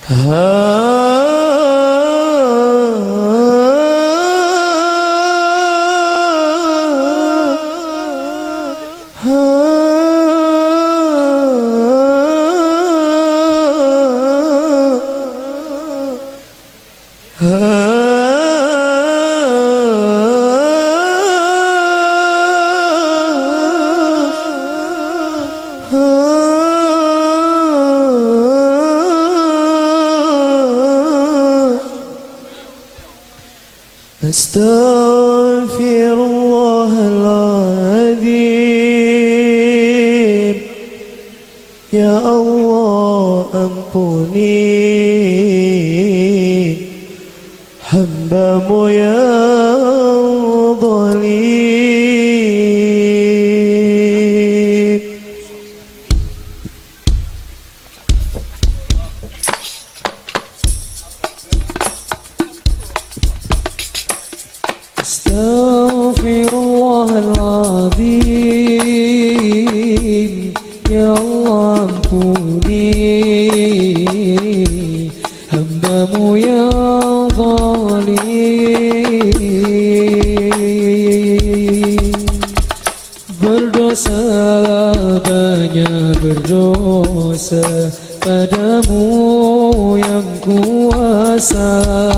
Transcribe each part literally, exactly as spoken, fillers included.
Astaghfirullahaladzim. Ya Allah, ampuni hamba-Mu yang zalim. Astaghfirullahaladzim. Ya Allah, ampuni hamba-Mu yang zalim. Berdosa, banyak berdosa padamu yang kuasa.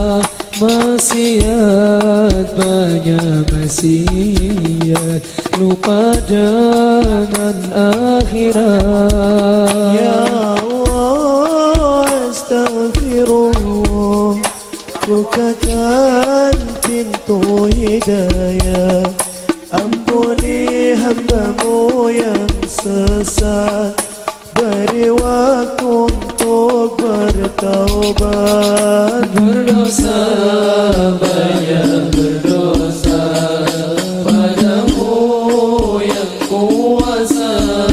Maksiat, banyak maksiat, lupa dengan akhirat. Ya Allah, astagfirullah, bukakan pintu hidayah. Ampuni hamba-Mu yang sesat, beri waktu untuk bertaubat. Berdosa, banyak berdosa padamu yang kuasa.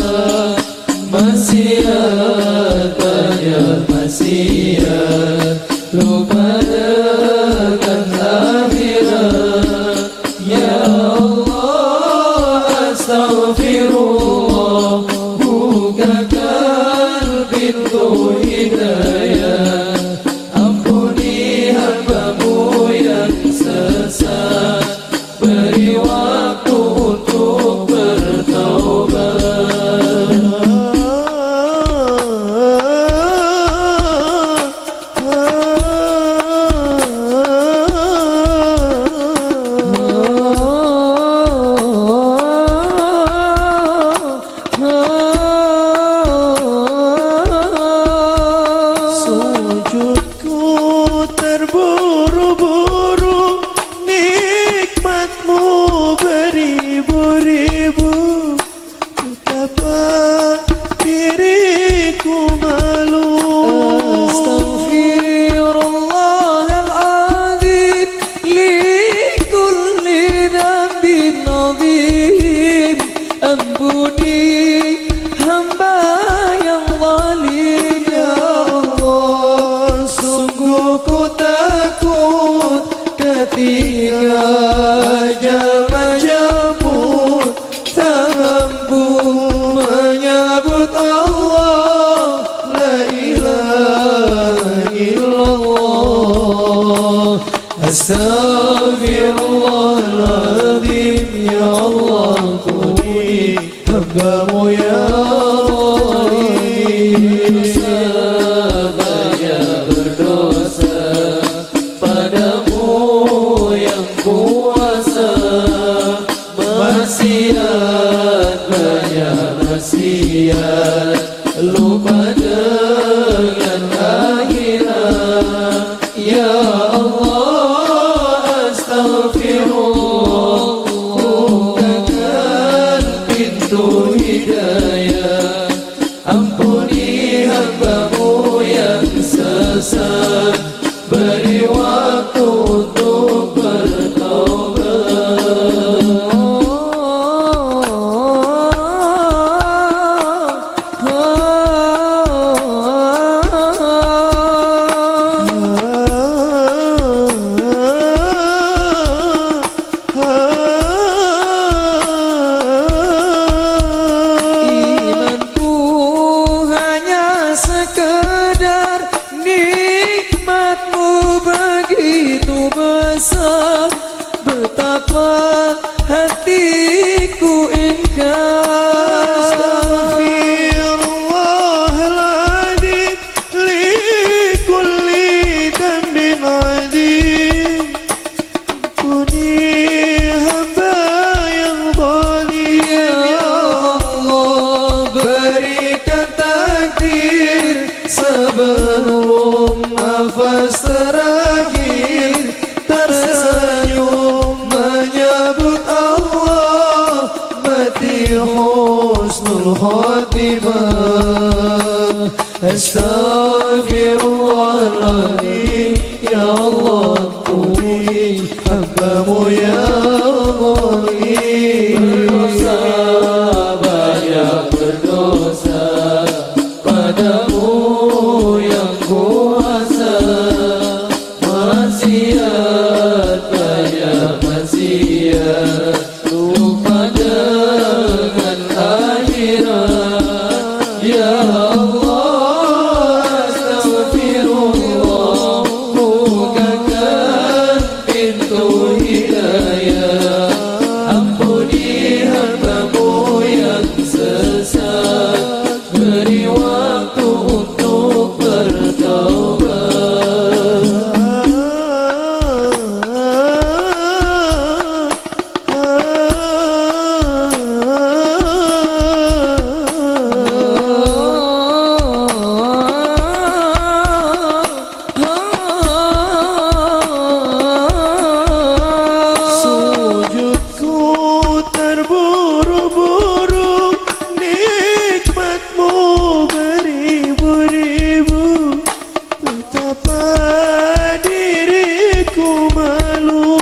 Maksiat, banyak maksiat, lupa dengan akhirat. Ya Allah, astagfirullah, bukakan pintu hidayah. Ampuni hamba-Mu yang sesat, beri waktu untuk bertaubat. Terburu-buru, nikmat-Mu beribu-ribu. Betapa diriku malu. Astaghfirullahaladzim, likulli dzambin adzim. Ampuni hamba yang zalim. Ya Allah, sungguh ku takut ketika ajal menjemput, tak mampu menyebut Allah, la ilaha illallah. Astaghfirullahaladzim. Ya Allah, ampuni hamba-Mu yang zalim. Banyak berdosa padamu yang kuasa. Maksiat, banyak maksiat, lupa dengan akhirat. Ya Allah, astagfirullah, bukakan pintu hidayah. Ampuni hamba-Mu yang sesat, beri waktu untuk bertaubat. husnul khatimah. Astaghfirullahaladzim, ya Allah ampuni hambamu ya Ghani. Berdosa, banyak berdosa padamu yang kuasa. Maksiat, banyak maksiat, lupa dengan akhirat. Ya Allah, astagfirullah, bukakan pintu hidayah. Ampuni hambamu yang sesat, beri waktu untuk bertaubat. Terburu-buru nikmatmu beribu-ribu, betapa diriku malu.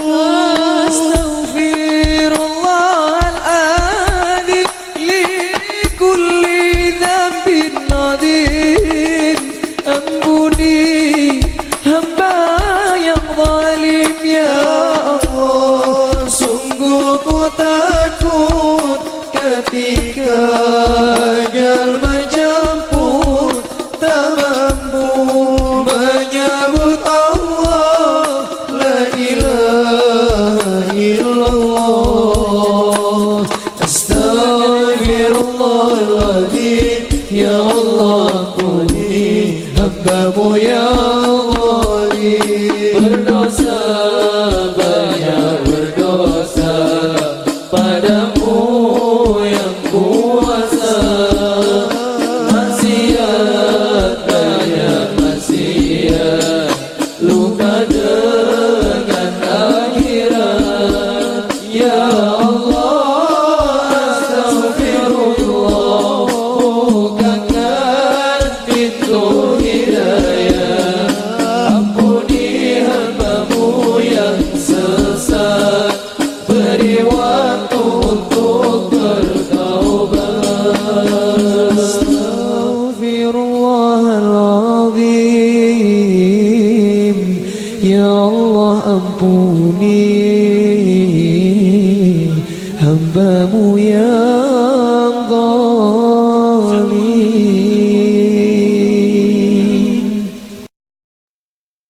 Astaghfirullahaladzim, li kulli dzambin nadim. Ampuni hamba yang zalim ya Allah. Sungguh ku takut ketika ajal menjemput, tak mampu menyebut Allah, la ilaha illallah. Astaghfirullahaladzim, ya Allah ampuni hambamu ya Ghani. Berdosa, banyak berdosa padamu yang kuasa. Maksiat, banyak maksiat, luka dengan akhirat. Ya Allah, astagfirullah, bukakan pintu hidayah. Ampuni hambamu yang sesat, beri waktu untuk bertaubat. Astaghfirullahaladzim, ya Allah ampuni hambamu ya